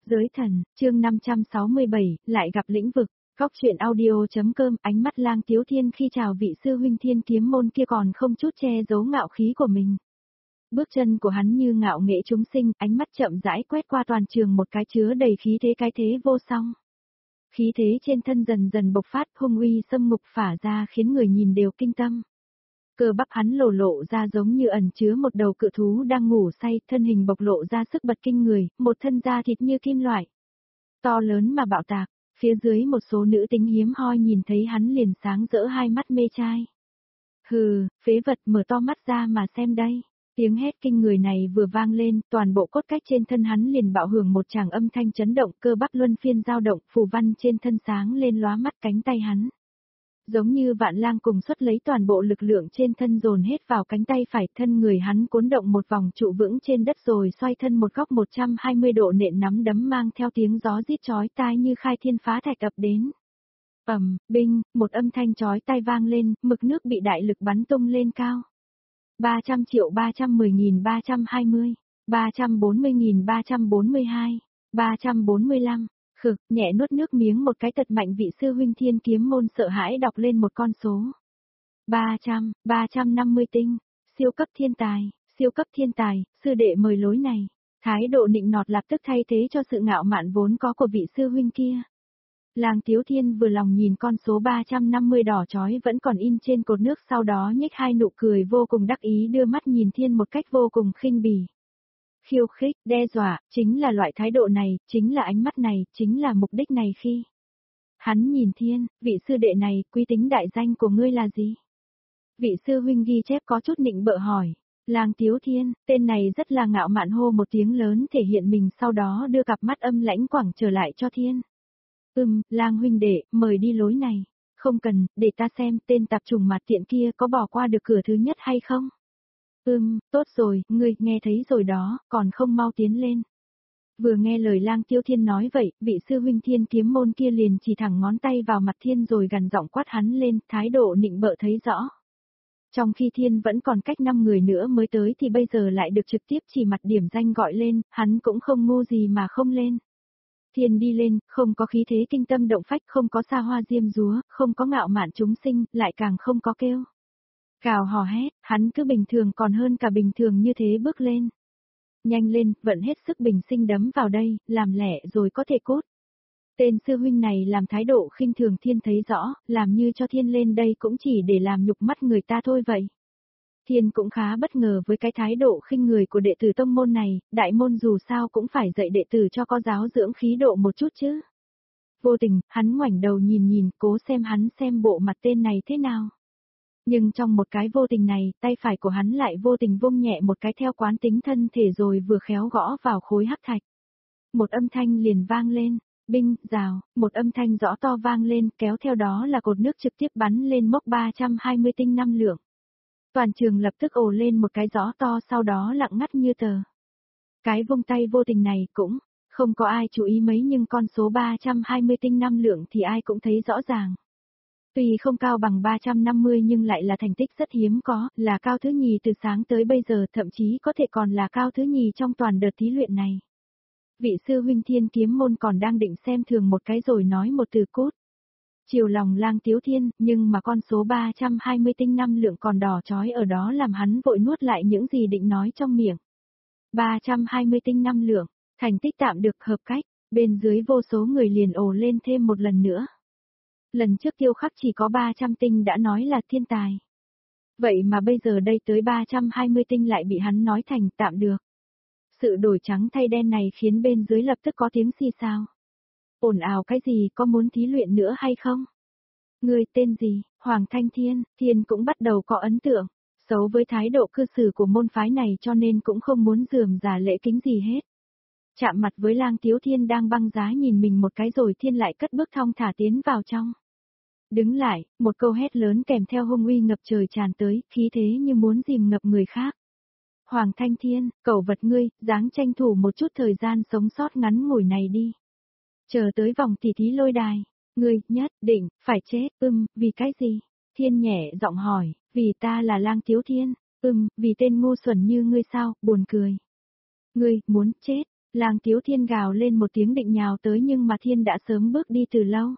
Giới thần, chương 567, lại gặp lĩnh vực, góc truyện audio.com, ánh mắt Lang Tiếu Thiên khi chào vị sư huynh Thiên Kiếm môn kia còn không chút che giấu ngạo khí của mình. Bước chân của hắn như ngạo nghệ chúng sinh, ánh mắt chậm rãi quét qua toàn trường một cái chứa đầy khí thế cái thế vô song. Khí thế trên thân dần dần bộc phát, hung uy xâm ngục phả ra khiến người nhìn đều kinh tâm. Cơ bắp hắn lộ ra giống như ẩn chứa một đầu cự thú đang ngủ say, thân hình bộc lộ ra sức bật kinh người, một thân da thịt như kim loại. To lớn mà bạo tạc, phía dưới một số nữ tính hiếm hoi nhìn thấy hắn liền sáng rỡ hai mắt mê trai. Hừ, phế vật, mở to mắt ra mà xem đây. Tiếng hét kinh người này vừa vang lên, toàn bộ cốt cách trên thân hắn liền bạo hưởng một tràng âm thanh chấn động, cơ bắp luân phiên dao động, phù văn trên thân sáng lên lóa mắt cánh tay hắn. Giống như vạn lang cùng xuất lấy toàn bộ lực lượng trên thân dồn hết vào cánh tay phải, thân người hắn cuốn động một vòng trụ vững trên đất rồi xoay thân một góc 120 độ nện nắm đấm mang theo tiếng gió rít chói tai như khai thiên phá thạch ập đến. Binh, một âm thanh chói tai vang lên, mực nước bị đại lực bắn tung lên cao. 300.310.320, 340.342, 345. Khực, nhẹ nuốt nước miếng một cái tật mạnh vị sư huynh Thiên Kiếm môn sợ hãi đọc lên một con số. 350 tinh, siêu cấp thiên tài, sư đệ mời lối này. Thái độ nịnh nọt lập tức thay thế cho sự ngạo mạn vốn có của vị sư huynh kia. Lang Tiếu Thiên vừa lòng nhìn con số 350 đỏ chói vẫn còn in trên cột nước, sau đó nhếch hai nụ cười vô cùng đắc ý, đưa mắt nhìn Thiên một cách vô cùng khinh bỉ. Khiêu khích, đe dọa, chính là loại thái độ này, chính là ánh mắt này, chính là mục đích này khi. Hắn nhìn Thiên, vị sư đệ này, quý tính đại danh của ngươi là gì? Vị sư huynh ghi chép có chút nịnh bợ hỏi. Lang Tiếu Thiên, tên này rất là ngạo mạn hô một tiếng lớn thể hiện mình, sau đó đưa cặp mắt âm lãnh quẳng trở lại cho Thiên. Lang huynh đệ, mời đi lối này. Không cần, để ta xem tên tạp trùng mặt tiện kia có bỏ qua được cửa thứ nhất hay không? Tốt rồi, ngươi nghe thấy rồi đó, còn không mau tiến lên. Vừa nghe lời Lang Tiếu Thiên nói vậy, vị sư huynh Thiên Kiếm môn kia liền chỉ thẳng ngón tay vào mặt Thiên rồi gằn giọng quát hắn lên, thái độ nịnh bợ thấy rõ. Trong khi Thiên vẫn còn cách 5 người nữa mới tới thì bây giờ lại được trực tiếp chỉ mặt điểm danh gọi lên, hắn cũng không ngu gì mà không lên. Thiên đi lên, không có khí thế kinh tâm động phách, không có xa hoa diêm dúa, không có ngạo mạn chúng sinh, lại càng không có kêu cào hò hét, hắn cứ bình thường còn hơn cả bình thường như thế bước lên. Nhanh lên, vận hết sức bình sinh đấm vào đây, làm lẻ rồi có thể cốt. Tên sư huynh này làm thái độ khinh thường Thiên thấy rõ, làm như cho Thiên lên đây cũng chỉ để làm nhục mắt người ta thôi vậy. Thiên cũng khá bất ngờ với cái thái độ khinh người của đệ tử tông môn này, đại môn dù sao cũng phải dạy đệ tử cho có giáo dưỡng khí độ một chút chứ. Vô tình, hắn ngoảnh đầu nhìn, cố xem hắn xem bộ mặt tên này thế nào. Nhưng trong một cái vô tình này, tay phải của hắn lại vô tình vung nhẹ một cái theo quán tính thân thể rồi vừa khéo gõ vào khối hắc thạch. Một âm thanh liền vang lên, binh, rào, một âm thanh rõ to vang lên, kéo theo đó là cột nước trực tiếp bắn lên mốc 320 tinh năng lượng. Toàn trường lập tức ồ lên một cái gió to, sau đó lặng ngắt như tờ. Cái vung tay vô tình này cũng không có ai chú ý mấy, nhưng con số 320 tinh năng lượng thì ai cũng thấy rõ ràng. Tuy không cao bằng 350 nhưng lại là thành tích rất hiếm có, là cao thứ nhì từ sáng tới bây giờ, thậm chí có thể còn là cao thứ nhì trong toàn đợt thí luyện này. Vị sư huynh Thiên Kiếm môn còn đang định xem thường một cái rồi nói một từ cốt. Chiều lòng Lang Tiếu Thiên, nhưng mà con số 320 tinh năng lượng còn đỏ chói ở đó làm hắn vội nuốt lại những gì định nói trong miệng. 320 tinh năng lượng, thành tích tạm được, hợp cách, bên dưới vô số người liền ồ lên thêm một lần nữa. Lần trước Tiêu Khắc chỉ có 300 tinh đã nói là thiên tài. Vậy mà bây giờ đây tới 320 tinh lại bị hắn nói thành tạm được. Sự đổi trắng thay đen này khiến bên dưới lập tức có tiếng xì xào. Ồn ào cái gì, có muốn thí luyện nữa hay không? Ngươi tên gì? Hoàng Thanh Thiên. Thiên cũng bắt đầu có ấn tượng xấu với thái độ cư xử của môn phái này, cho nên cũng không muốn rườm rà lễ kính gì hết. Chạm mặt với Lang Tiếu Thiên đang băng giá nhìn mình một cái rồi Thiên lại cất bước thong thả tiến vào trong. Đứng lại, một câu hét lớn kèm theo hung uy ngập trời tràn tới, khí thế như muốn dìm ngập người khác. Hoàng Thanh Thiên, cẩu vật ngươi, dáng tranh thủ một chút thời gian sống sót ngắn ngủi này đi. Chờ tới vòng tỉ thí lôi đài, ngươi nhất định phải chết. Vì cái gì? Thiên nhẹ giọng hỏi, vì ta là Lang Tiếu Thiên. Vì tên ngu xuẩn như ngươi sao, buồn cười. Ngươi muốn chết. Lang Tiếu Thiên gào lên một tiếng định nhào tới nhưng mà Thiên đã sớm bước đi từ lâu.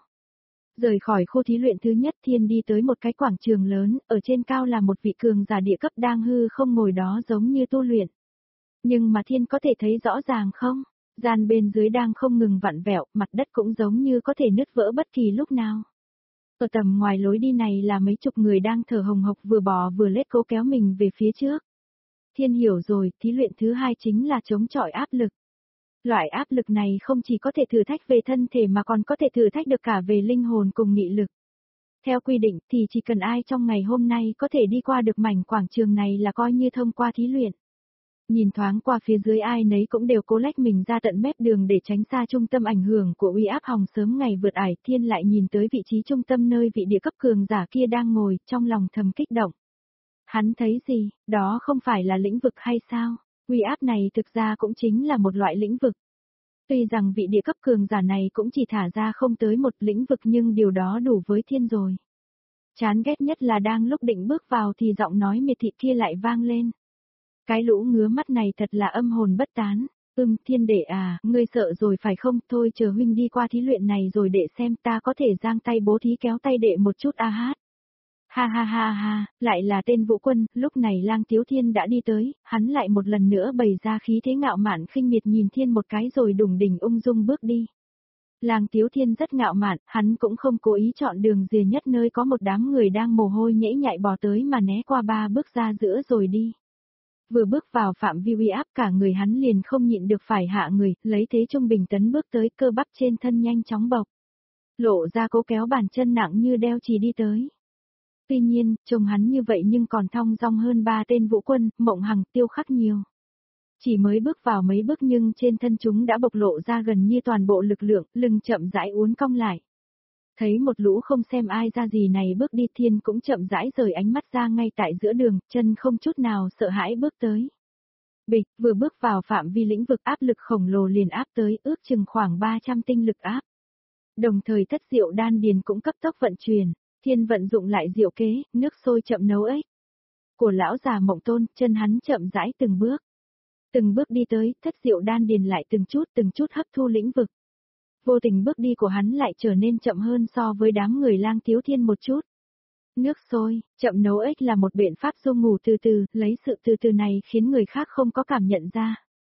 Rời khỏi khu thí luyện thứ nhất Thiên đi tới một cái quảng trường lớn, ở trên cao là một vị cường giả địa cấp đang hư không ngồi đó giống như tu luyện. Nhưng mà Thiên có thể thấy rõ ràng không? Gian bên dưới đang không ngừng vặn vẹo, mặt đất cũng giống như có thể nứt vỡ bất kỳ lúc nào. Ở tầm ngoài lối đi này là mấy chục người đang thở hồng hộc vừa bò vừa lết cố kéo mình về phía trước. Thiên hiểu rồi, thí luyện thứ hai chính là chống chọi áp lực. Loại áp lực này không chỉ có thể thử thách về thân thể mà còn có thể thử thách được cả về linh hồn cùng nghị lực. Theo quy định thì chỉ cần ai trong ngày hôm nay có thể đi qua được mảnh quảng trường này là coi như thông qua thí luyện. Nhìn thoáng qua phía dưới ai nấy cũng đều cố lách mình ra tận mép đường để tránh xa trung tâm ảnh hưởng của uy áp hòng sớm ngày vượt ải. Thiên lại nhìn tới vị trí trung tâm nơi vị địa cấp cường giả kia đang ngồi, trong lòng thầm kích động. Hắn thấy gì, đó không phải là lĩnh vực hay sao? Uy áp này thực ra cũng chính là một loại lĩnh vực. Tuy rằng vị địa cấp cường giả này cũng chỉ thả ra không tới một lĩnh vực nhưng điều đó đủ với Thiên rồi. Chán ghét nhất là đang lúc định bước vào thì giọng nói miệt thị kia lại vang lên. Cái lũ ngứa mắt này thật là âm hồn bất tán. Thiên đệ à, ngươi sợ rồi phải không? Thôi chờ huynh đi qua thí luyện này rồi để xem ta có thể giang tay bố thí kéo tay đệ một chút a hát. Ha ha ha ha, lại là tên Vũ Quân. Lúc này Lang Tiếu Thiên đã đi tới, hắn lại một lần nữa bày ra khí thế ngạo mạn khinh miệt nhìn Thiên một cái rồi đủng đỉnh ung dung bước đi. Lang Tiếu Thiên rất ngạo mạn, hắn cũng không cố ý chọn đường rìa nhất nơi có một đám người đang mồ hôi nhễ nhại bò tới mà né qua ba bước ra giữa rồi đi. Vừa bước vào phạm vi uy áp cả người hắn liền không nhịn được phải hạ người, lấy thế trung bình tấn bước tới cơ bắp trên thân nhanh chóng bộc. Lộ ra cố kéo bàn chân nặng như đeo chì đi tới. Tuy nhiên, trông hắn như vậy nhưng còn thong dong hơn ba tên Vũ Quân, Mộng Hằng, Tiêu Khắc nhiều. Chỉ mới bước vào mấy bước nhưng trên thân chúng đã bộc lộ ra gần như toàn bộ lực lượng, lưng chậm rãi uốn cong lại. Thấy một lũ không xem ai ra gì này bước đi Thiên cũng chậm rãi rời ánh mắt ra ngay tại giữa đường, chân không chút nào sợ hãi bước tới. Bịch, vừa bước vào phạm vi lĩnh vực áp lực khổng lồ liền áp tới ước chừng khoảng 300 tinh lực áp. Đồng thời thất diệu đan điền cũng cấp tốc vận chuyển, Thiên vận dụng lại diệu kế, nước sôi chậm nấu ếch. Của lão già Mộng Tôn, chân hắn chậm rãi từng bước. Từng bước đi tới, thất diệu đan điền lại từng chút hấp thu lĩnh vực. Vô tình bước đi của hắn lại trở nên chậm hơn so với đám người Lang Tiếu Thiên một chút. Nước sôi, chậm nấu ếch là một biện pháp du ngủ từ từ, lấy sự từ từ này khiến người khác không có cảm nhận ra.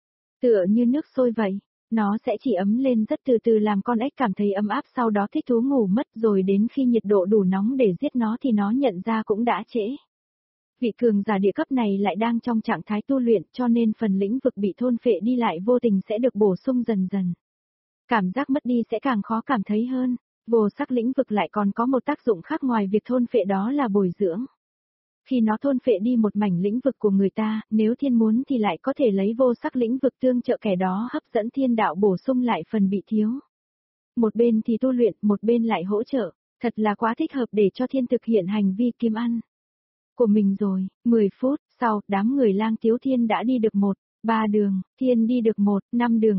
Tựa như nước sôi vậy, nó sẽ chỉ ấm lên rất từ từ làm con ếch cảm thấy ấm áp sau đó thích thú ngủ mất rồi đến khi nhiệt độ đủ nóng để giết nó thì nó nhận ra cũng đã trễ. Vị cường giả địa cấp này lại đang trong trạng thái tu luyện cho nên phần lĩnh vực bị thôn phệ đi lại vô tình sẽ được bổ sung dần dần. Cảm giác mất đi sẽ càng khó cảm thấy hơn. Vô sắc lĩnh vực lại còn có một tác dụng khác ngoài việc thôn phệ đó là bồi dưỡng. Khi nó thôn phệ đi một mảnh lĩnh vực của người ta, nếu Thiên muốn thì lại có thể lấy vô sắc lĩnh vực tương trợ kẻ đó hấp dẫn thiên đạo bổ sung lại phần bị thiếu. Một bên thì tu luyện, một bên lại hỗ trợ, thật là quá thích hợp để cho Thiên thực hiện hành vi kiếm ăn của mình rồi. 10 phút sau, đám người Lang Tiếu Thiên đã đi được 3 đường, Thiên đi được 5 đường,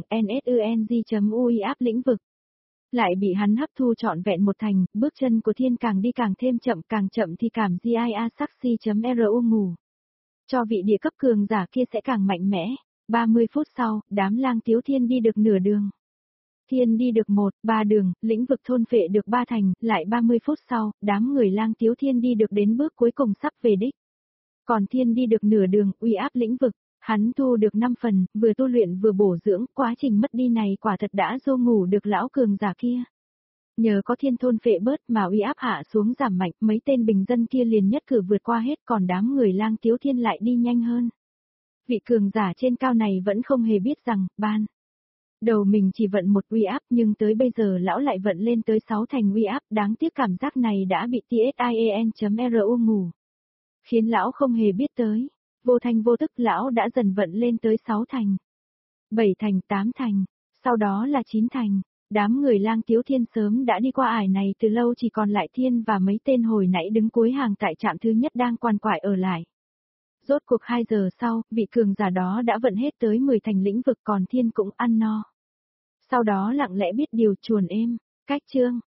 nsung.ui áp lĩnh vực. Lại bị hắn hấp thu trọn vẹn một thành, bước chân của Thiên càng đi càng thêm chậm, càng chậm thì cảm GIA saxi.ru ngủ. Cho vị địa cấp cường giả kia sẽ càng mạnh mẽ. 30 phút sau, đám Lang Tiếu Thiên đi được nửa đường. Thiên đi được 3 đường, lĩnh vực thôn phệ được 3 thành, lại 30 phút sau, đám người Lang Tiếu Thiên đi được đến bước cuối cùng sắp về đích. Còn Thiên đi được nửa đường, uy áp lĩnh vực, hắn thu được 5 phần, vừa tu luyện vừa bổ dưỡng, quá trình mất đi này quả thật đã dô ngủ được lão cường giả kia. Nhờ có Thiên thôn phệ bớt mà uy áp hạ xuống giảm mạnh, mấy tên bình dân kia liền nhất cử vượt qua hết còn đám người Lang Tiếu Thiên lại đi nhanh hơn. Vị cường giả trên cao này vẫn không hề biết rằng, ban đầu mình chỉ vận một uy áp nhưng tới bây giờ lão lại vận lên tới 6 thành uy áp, đáng tiếc cảm giác này đã bị tsien.ru ngủ. Khiến lão không hề biết tới, vô thanh vô tức lão đã dần vận lên tới 6 thành, 7 thành, 8 thành, sau đó là 9 thành. Đám người Lang Tiếu Thiên sớm đã đi qua ải này từ lâu chỉ còn lại Thiên và mấy tên hồi nãy đứng cuối hàng tại trạm thứ nhất đang quằn quại ở lại. Rốt cuộc 2 giờ sau, vị cường giả đó đã vận hết tới 10 thành lĩnh vực còn Thiên cũng ăn no. Sau đó lặng lẽ biết điều chuồn êm, cách chương.